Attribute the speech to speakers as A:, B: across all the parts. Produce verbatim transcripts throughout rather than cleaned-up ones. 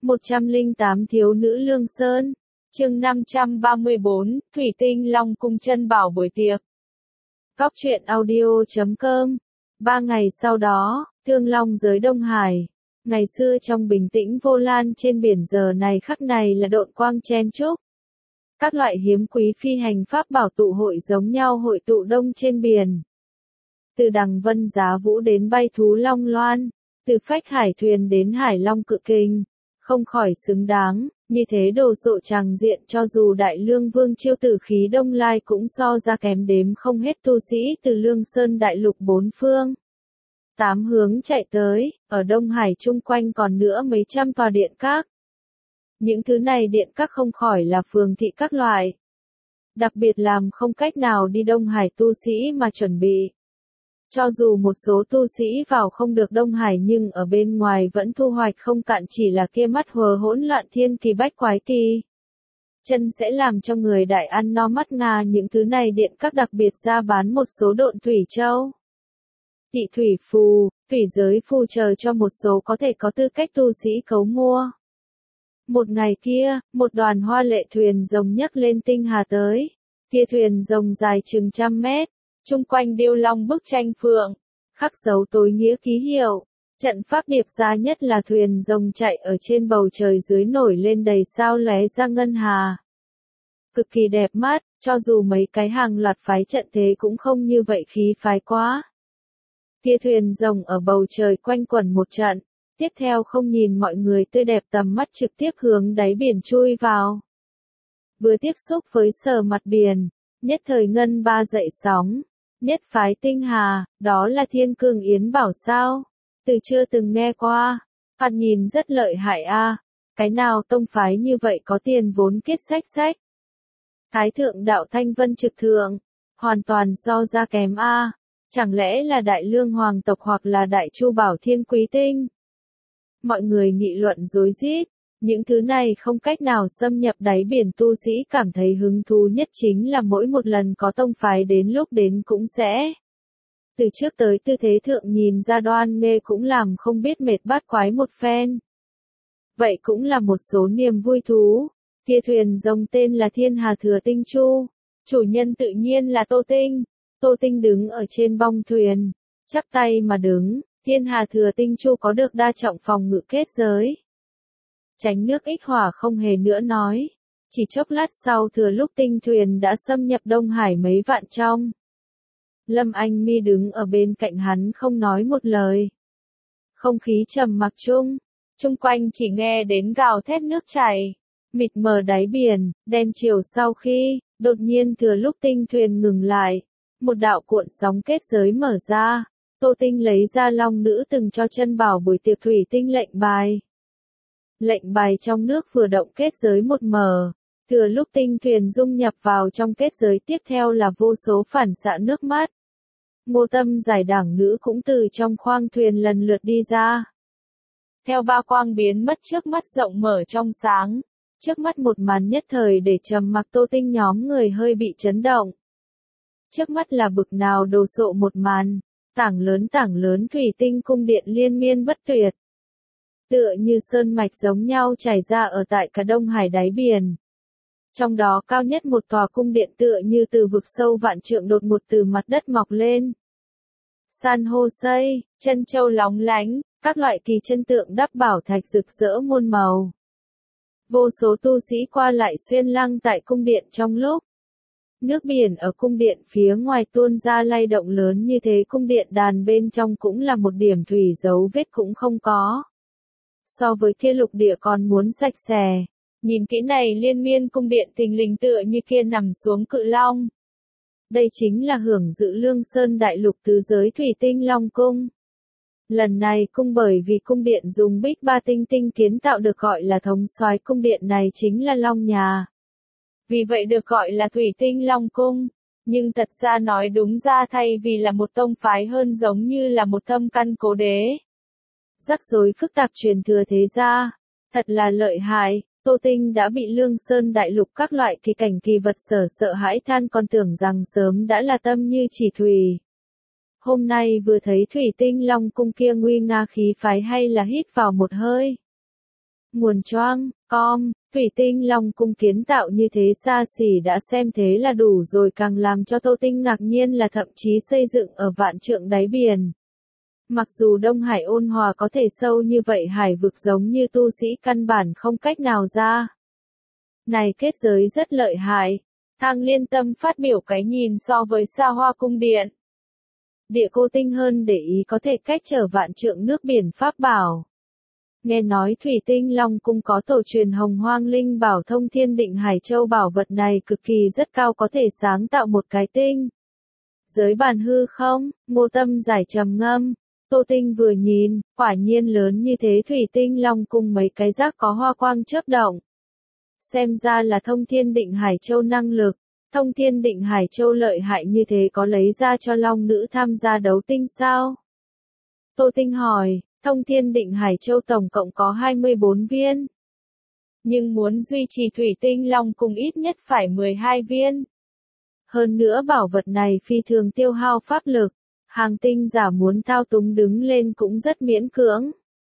A: một trăm lẻ tám Thiếu nữ Lương Sơn. Chương năm trăm ba mươi bốn, Thủy Tinh Long Cung chân bảo buổi tiệc. Góc truyện audio chấm com. Ba ngày sau đó, Thương Long giới Đông Hải. Ngày xưa trong bình tĩnh vô lan trên biển, giờ này khắc này là độn quang chen chúc. Các loại hiếm quý phi hành pháp bảo tụ hội giống nhau hội tụ đông trên biển. Từ đằng vân giá vũ đến bay thú long loan, từ phách hải thuyền đến hải long cự kình, không khỏi xứng đáng, như thế đồ sộ tràng diện cho dù đại lương vương chiêu tử khí đông lai cũng so ra kém đếm không hết tu sĩ từ Lương Sơn đại lục bốn phương. Tám hướng chạy tới, ở Đông Hải chung quanh còn nữa mấy trăm tòa điện các. Những thứ này điện các không khỏi là phường thị các loại. Đặc biệt làm không cách nào đi Đông Hải tu sĩ mà chuẩn bị. Cho dù một số tu sĩ vào không được Đông Hải nhưng ở bên ngoài vẫn thu hoạch không cạn, chỉ là kia mắt hờ hỗn loạn thiên kỳ bách quái kỳ. Chân sẽ làm cho người đại ăn no mắt ngà. Những thứ này điện các đặc biệt ra bán một số độn thủy châu, tị thủy phù, thủy giới phù chờ cho một số có thể có tư cách tu sĩ cấu mua. Một ngày kia, một đoàn hoa lệ thuyền rồng nhấc lên tinh hà tới. Kia thuyền rồng dài chừng trăm mét, chung quanh điêu long bức tranh phượng, khắc dấu tối nghĩa ký hiệu. Trận pháp điệp ra nhất là thuyền rồng chạy ở trên bầu trời, dưới nổi lên đầy sao lóe ra ngân hà. Cực kỳ đẹp mắt, cho dù mấy cái hàng loạt phái trận thế cũng không như vậy khí phái quá. Kia thuyền rồng ở bầu trời quanh quẩn một trận, tiếp theo không nhìn mọi người tươi đẹp tầm mắt trực tiếp hướng đáy biển chui vào. Vừa tiếp xúc với sờ mặt biển, nhất thời ngân ba dậy sóng, nhất phái tinh hà, đó là Thiên Cương Yến Bảo sao? Từ chưa từng nghe qua, phạt nhìn rất lợi hại a, cái nào tông phái như vậy có tiền vốn kết sách sách. Thái thượng đạo Thanh Vân trực thượng, hoàn toàn so ra kém a, chẳng lẽ là đại lương hoàng tộc hoặc là đại chu bảo thiên quý tinh? Mọi người nghị luận rối rít, những thứ này không cách nào xâm nhập đáy biển, tu sĩ cảm thấy hứng thú nhất chính là mỗi một lần có tông phái đến lúc đến cũng sẽ từ trước tới tư thế thượng nhìn ra đoan nghê, cũng làm không biết mệt bát quái một phen. Vậy cũng là một số niềm vui thú. Kia thuyền rồng tên là Thiên Hà Thừa Tinh Chu, chủ nhân tự nhiên là Tô Tinh. Tô Tinh đứng ở trên bong thuyền, chắp tay mà đứng. Thiên Hà Thừa Tinh Chu có được đa trọng phòng ngự kết giới, tránh nước ích hỏa không hề nữa nói. Chỉ chốc lát sau, thừa lúc tinh thuyền đã xâm nhập Đông Hải mấy vạn trong. Lâm Anh Mi đứng ở bên cạnh hắn không nói một lời. Không khí trầm mặc chung, chung quanh chỉ nghe đến gào thét nước chảy, mịt mờ đáy biển, đen chiều. Sau khi, đột nhiên thừa lúc tinh thuyền ngừng lại, một đạo cuộn sóng kết giới mở ra. Tô Tinh lấy ra long nữ từng cho chân bảo buổi tiệc thủy tinh lệnh bài. Lệnh bài trong nước vừa động, kết giới một mở, thừa lúc tinh thuyền dung nhập vào trong kết giới, tiếp theo là vô số phản xạ nước mắt. Ngô Tâm giải đảng nữ cũng từ trong khoang thuyền lần lượt đi ra. Theo ba quang biến mất, trước mắt rộng mở trong sáng, trước mắt một màn nhất thời để trầm mặc Tô Tinh nhóm người hơi bị chấn động. Trước mắt là bực nào đồ sộ một màn, tảng lớn tảng lớn thủy tinh cung điện liên miên bất tuyệt. Tựa như sơn mạch giống nhau chảy ra ở tại cả Đông Hải đáy biển. Trong đó cao nhất một tòa cung điện tựa như từ vực sâu vạn trượng đột ngột từ mặt đất mọc lên. San hô xây, chân châu lóng lánh, các loại kỳ chân tượng đắp bảo thạch rực rỡ muôn màu. Vô số tu sĩ qua lại xuyên lăng tại cung điện trong lúc. Nước biển ở cung điện phía ngoài tuôn ra lay động lớn như thế, cung điện đàn bên trong cũng là một điểm thủy dấu vết cũng không có. So với kia lục địa còn muốn sạch sẽ. Nhìn kỹ này liên miên cung điện thình lình tựa như kia nằm xuống cự long. Đây chính là hưởng dự Lương Sơn đại lục tứ giới thủy tinh long cung. Lần này cung bởi vì cung điện dùng bích ba tinh tinh kiến tạo được gọi là thống soái cung điện này chính là Long Nhà. Vì vậy được gọi là Thủy Tinh Long Cung. Nhưng thật ra nói đúng ra, thay vì là một tông phái hơn giống như là một thâm căn cố đế. Rắc rối phức tạp truyền thừa thế gia. Thật là lợi hại, Tô Tinh đã bị Lương Sơn đại lục các loại kỳ cảnh kỳ vật sở sợ hãi than, còn tưởng rằng sớm đã là tâm như chỉ thủy. Hôm nay vừa thấy Thủy Tinh Long Cung kia nguy nga khí phái, hay là hít vào một hơi. Nguồn choang, com, thủy tinh Long cung kiến tạo như thế xa xỉ đã xem thế là đủ rồi, càng làm cho Tô Tinh ngạc nhiên là thậm chí xây dựng ở vạn trượng đáy biển. Mặc dù Đông Hải ôn hòa có thể sâu như vậy, hải vực giống như tu sĩ căn bản không cách nào ra. Này kết giới rất lợi hại. Thang Liên Tâm phát biểu cái nhìn so với Xa Hoa cung điện. Địa Cô Tinh hơn để ý có thể cách trở vạn trượng nước biển pháp bảo. Nghe nói thủy tinh Long cung có tổ truyền hồng hoang linh bảo thông thiên định hải châu, bảo vật này cực kỳ rất cao, có thể sáng tạo một cái tinh giới bàn hư không. Ngô Tâm giải trầm ngâm. Tô Tinh vừa nhìn, quả nhiên lớn như thế, thủy tinh Long cung mấy cái rác có hoa quang chớp động. Xem ra là thông thiên định hải châu năng lực. Thông thiên định hải châu lợi hại như thế có lấy ra cho Long nữ tham gia đấu tinh sao? Tô Tinh hỏi. Thông thiên định hải châu tổng cộng có hai mươi bốn viên. Nhưng muốn duy trì thủy tinh Long cung ít nhất phải mười hai viên. Hơn nữa bảo vật này phi thường tiêu hao pháp lực. Hàng tinh giả muốn thao túng đứng lên cũng rất miễn cưỡng.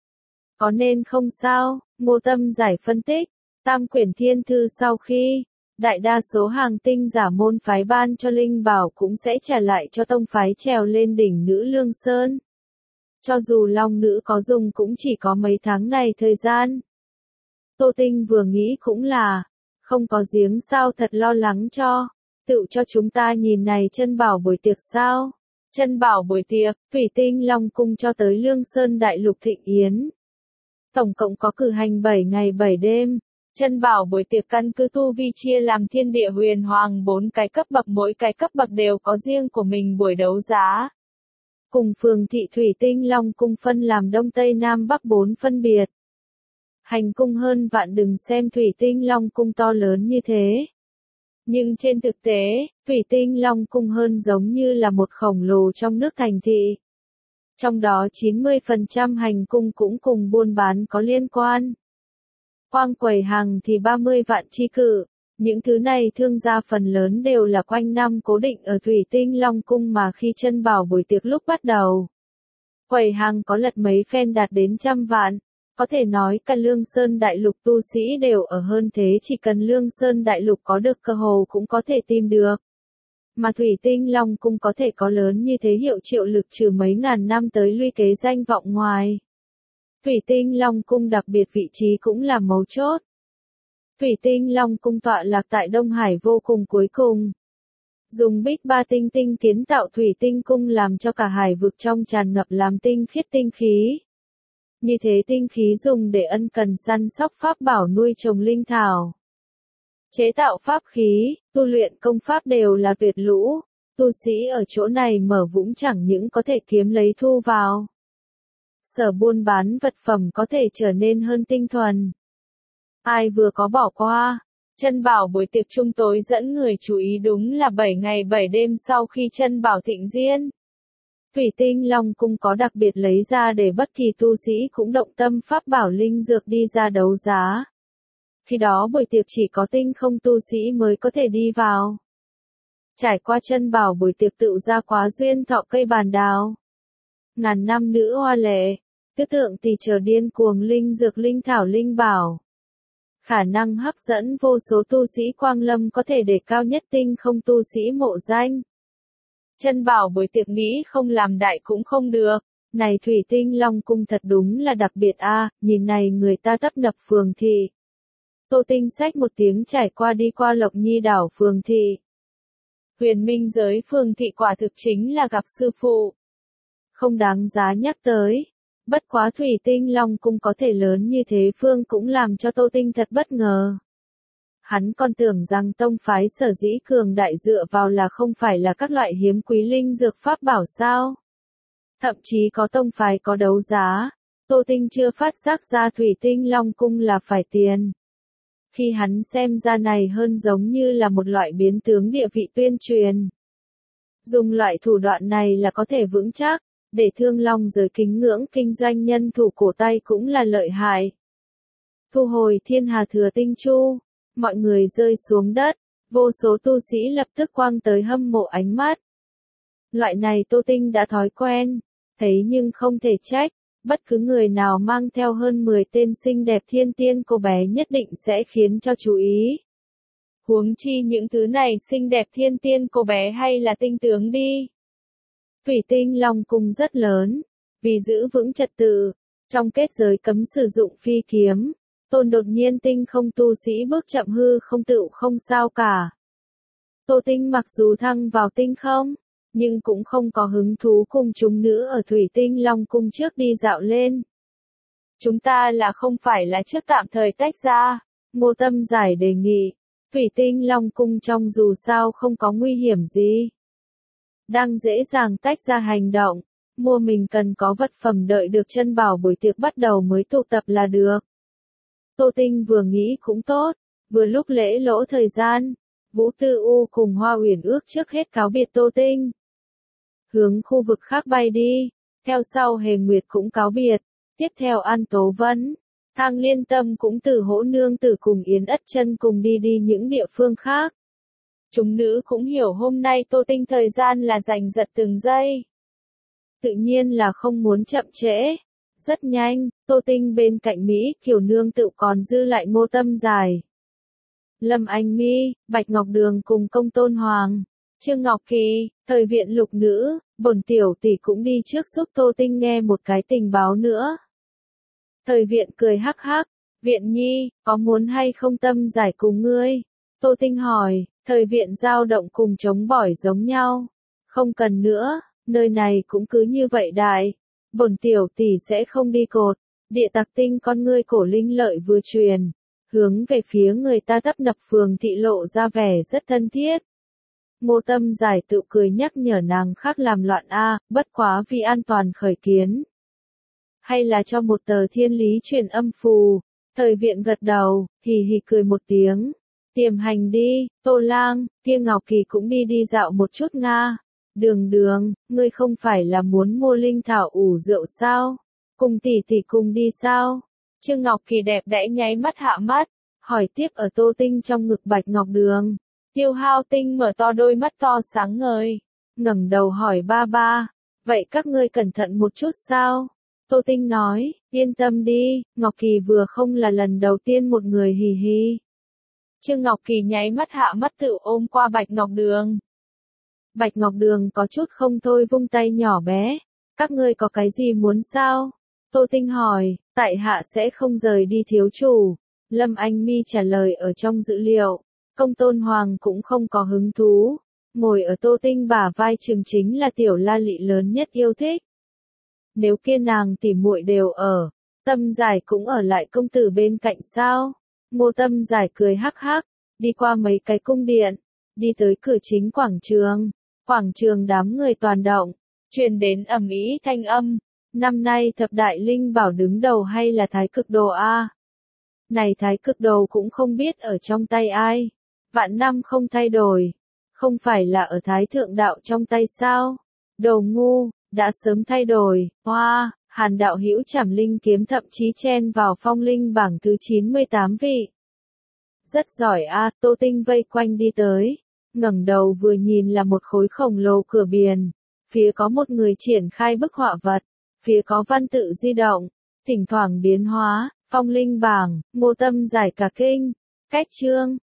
A: Có nên không sao? Ngô Tâm giải phân tích. Tam quyển thiên thư sau khi đại đa số hàng tinh giả môn phái ban cho linh bảo cũng sẽ trả lại cho tông phái trèo lên đỉnh Nữ Lương Sơn. Cho dù Long nữ có dùng cũng chỉ có mấy tháng này thời gian. Tô Tinh vừa nghĩ cũng là, không có giếng sao thật lo lắng cho, tự cho chúng ta nhìn này chân bảo buổi tiệc sao. Chân bảo buổi tiệc, thủy tinh Long cung cho tới Lương Sơn Đại Lục thịnh yến. Tổng cộng có cử hành bảy ngày bảy đêm. Chân bảo buổi tiệc căn cứ tu vi chia làm thiên địa huyền hoàng bốn cái cấp bậc, mỗi cái cấp bậc đều có riêng của mình buổi đấu giá. Cùng phường thị thủy tinh Long cung phân làm Đông Tây Nam Bắc bốn phân biệt. Hành cung hơn vạn, đừng xem thủy tinh Long cung to lớn như thế. Nhưng trên thực tế, thủy tinh Long cung hơn giống như là một khổng lồ trong nước thành thị. Trong đó chín mươi phần trăm hành cung cũng cùng buôn bán có liên quan. Quang quầy hàng thì ba mươi vạn chi cự. Những thứ này thương gia phần lớn đều là quanh năm cố định ở thủy tinh Long cung, mà khi chân bảo buổi tiệc lúc bắt đầu, quầy hàng có lật mấy phen đạt đến trăm vạn. Có thể nói cả Lương Sơn Đại Lục tu sĩ đều ở hơn thế, chỉ cần Lương Sơn Đại Lục có được cơ hồ cũng có thể tìm được. Mà thủy tinh Long cung có thể có lớn như thế, hiệu triệu lực trừ mấy ngàn năm tới luy kế danh vọng ngoài. Thủy tinh Long cung đặc biệt vị trí cũng là mấu chốt. Thủy tinh Long cung tọa lạc tại Đông Hải vô cùng cuối cùng. Dùng bích ba tinh tinh kiến tạo thủy tinh cung làm cho cả hải vực trong tràn ngập làm tinh khiết tinh khí. Như thế tinh khí dùng để ân cần săn sóc pháp bảo, nuôi trồng linh thảo. Chế tạo pháp khí, tu luyện công pháp đều là tuyệt lũ. Tu sĩ ở chỗ này mở vũng chẳng những có thể kiếm lấy thu vào. Sở buôn bán vật phẩm có thể trở nên hơn tinh thuần. Ai vừa có bỏ qua. Chân bảo buổi tiệc chung tối dẫn người chú ý đúng là bảy ngày bảy đêm sau khi chân bảo thịnh diên. Thủy tinh Long cung có đặc biệt lấy ra để bất kỳ tu sĩ cũng động tâm pháp bảo linh dược đi ra đấu giá. Khi đó buổi tiệc chỉ có tinh không tu sĩ mới có thể đi vào. Trải qua chân bảo buổi tiệc tự ra quá duyên thọ cây bàn đào. Ngàn năm nữ hoa lệ, tứ tượng tỳ chờ điên cuồng linh dược linh thảo linh bảo. Khả năng hấp dẫn vô số tu sĩ quang lâm, có thể để cao nhất tinh không tu sĩ mộ danh. Chân bảo buổi tiệc nghĩ không làm đại cũng không được. Này thủy tinh Long cung thật đúng là đặc biệt a, à, nhìn này người ta tấp nập phường thị. Tô Tinh xách một tiếng trải qua đi qua Lộc Nhi đảo phường thị. Huyền minh giới phường thị quả thực chính là gặp sư phụ. Không đáng giá nhắc tới. Bất quá thủy tinh Long cung có thể lớn như thế phương cũng làm cho Tô Tinh thật bất ngờ. Hắn còn tưởng rằng tông phái sở dĩ cường đại dựa vào là không phải là các loại hiếm quý linh dược pháp bảo sao. Thậm chí có tông phái có đấu giá. Tô Tinh chưa phát giác ra thủy tinh Long cung là phải tiền. Khi hắn xem ra này hơn giống như là một loại biến tướng địa vị tuyên truyền. Dùng loại thủ đoạn này là có thể vững chắc, để thương long giới kính ngưỡng kinh doanh nhân thủ cổ tay cũng là lợi hại. Thu hồi thiên hà thừa tinh chu, mọi người rơi xuống đất, vô số tu sĩ lập tức quăng tới hâm mộ ánh mắt. Loại này Tô Tinh đã thói quen, thấy nhưng không thể trách, Bất cứ người nào mang theo hơn mười tên xinh đẹp thiên tiên cô bé nhất định sẽ khiến cho chú ý. Huống chi những thứ này xinh đẹp thiên tiên cô bé hay là tinh tướng đi. Thủy Tinh Long Cung rất lớn, vì giữ vững trật tự, trong kết giới cấm sử dụng phi kiếm, Tôn đột nhiên tinh không tu sĩ bước chậm hư không tựu không sao cả. Tô Tinh mặc dù thăng vào tinh không, nhưng cũng không có hứng thú cùng chúng nữ ở Thủy Tinh Long Cung trước đi dạo lên. Chúng ta là không phải là trước tạm thời tách ra, Ngô Tâm Giải đề nghị. Thủy Tinh Long Cung trong dù sao không có nguy hiểm gì. Đang dễ dàng tách ra hành động, mua mình cần có vật phẩm đợi được chân bảo buổi tiệc bắt đầu mới tụ tập là được. Tô Tinh vừa nghĩ cũng tốt, vừa lúc lễ lỗ thời gian, Vũ Tư U cùng Hoa Uyển ước trước hết cáo biệt Tô Tinh. Hướng khu vực khác bay đi, theo sau Hề Nguyệt cũng cáo biệt, tiếp theo An Tố Vân, Thang Liên Tâm cũng từ Hỗ Nương Tử cùng Yến Ất Chân cùng đi đi những địa phương khác. Chúng nữ cũng hiểu hôm nay Tô Tinh thời gian là giành giật từng giây. Tự nhiên là không muốn chậm trễ. Rất nhanh, Tô Tinh bên cạnh Mỹ Kiều Nương tự còn dư lại Ngô Tâm Giải, Lâm Anh Mi, Bạch Ngọc Đường cùng Công Tôn Hoàng, Trương Ngọc Kỳ, thời viện lục nữ, bổn tiểu tỷ cũng đi trước giúp Tô Tinh nghe một cái tình báo nữa. Thời viện cười hắc hắc, Viện Nhi, có muốn hay không Tâm Giải cùng ngươi? Tô Tinh hỏi, thời viện dao động cùng chống bỏi giống nhau. Không cần nữa, nơi này cũng cứ như vậy đại. Bổn tiểu tỷ sẽ không đi cột. Địa tặc tinh con ngươi cổ linh lợi vừa truyền, hướng về phía người ta tấp nập Phường Thị lộ ra vẻ rất thân thiết. Ngô Tâm Giải tự cười nhắc nhở nàng khác làm loạn a, bất quá vì an toàn khởi kiến. Hay là cho một tờ thiên lý truyền âm phù. Thời viện gật đầu, hì hì cười một tiếng. Tiềm hành đi, Tô Lang, Tiêu Ngọc Kỳ cũng đi đi dạo một chút nga. Đường Đường, ngươi không phải là muốn mua linh thảo ủ rượu sao? Cùng tỷ tỷ cùng đi sao? Trương Ngọc Kỳ đẹp đẽ nháy mắt hạ mắt, hỏi tiếp ở Tô Tinh trong ngực Bạch Ngọc Đường. Tiêu Hao Tinh mở to đôi mắt to sáng ngời, ngẩng đầu hỏi ba ba, vậy các ngươi cẩn thận một chút sao? Tô Tinh nói, yên tâm đi, Ngọc Kỳ vừa không là lần đầu tiên một người hì hì. Trương Ngọc Kỳ nháy mắt hạ mắt tự ôm qua Bạch Ngọc Đường. Bạch Ngọc Đường có chút không thôi vung tay nhỏ bé, các ngươi có cái gì muốn sao? Tô Tinh hỏi, tại hạ sẽ không rời đi thiếu chủ. Lâm Anh Mi trả lời ở trong dữ liệu, Công Tôn Hoàng cũng không có hứng thú, ngồi ở Tô Tinh bả vai trường chính là tiểu la lị lớn nhất yêu thích. Nếu kia nàng tỉ muội đều ở, Tâm Giải cũng ở lại công tử bên cạnh sao? Ngô Tâm Giải cười hắc hắc, đi qua mấy cái cung điện, đi tới cửa chính quảng trường, quảng trường đám người toàn động, truyền đến ầm ĩ thanh âm, năm nay thập đại linh bảo đứng đầu hay là Thái Cực Đồ a? Này Thái Cực Đồ cũng không biết ở trong tay ai, vạn năm không thay đổi, không phải là ở Thái Thượng Đạo trong tay sao? Đồ ngu, đã sớm thay đổi, hoa, Hàn đạo hữu Trảm Linh kiếm thậm chí chen vào phong linh bảng thứ chín mươi tám vị. Rất giỏi a, Tô Tinh vây quanh đi tới, ngẩng đầu vừa nhìn là một khối khổng lồ cửa biển, phía có một người triển khai bức họa vật, phía có văn tự di động, thỉnh thoảng biến hóa, phong linh bảng, Ngô Tâm Giải cả kinh, cách chương.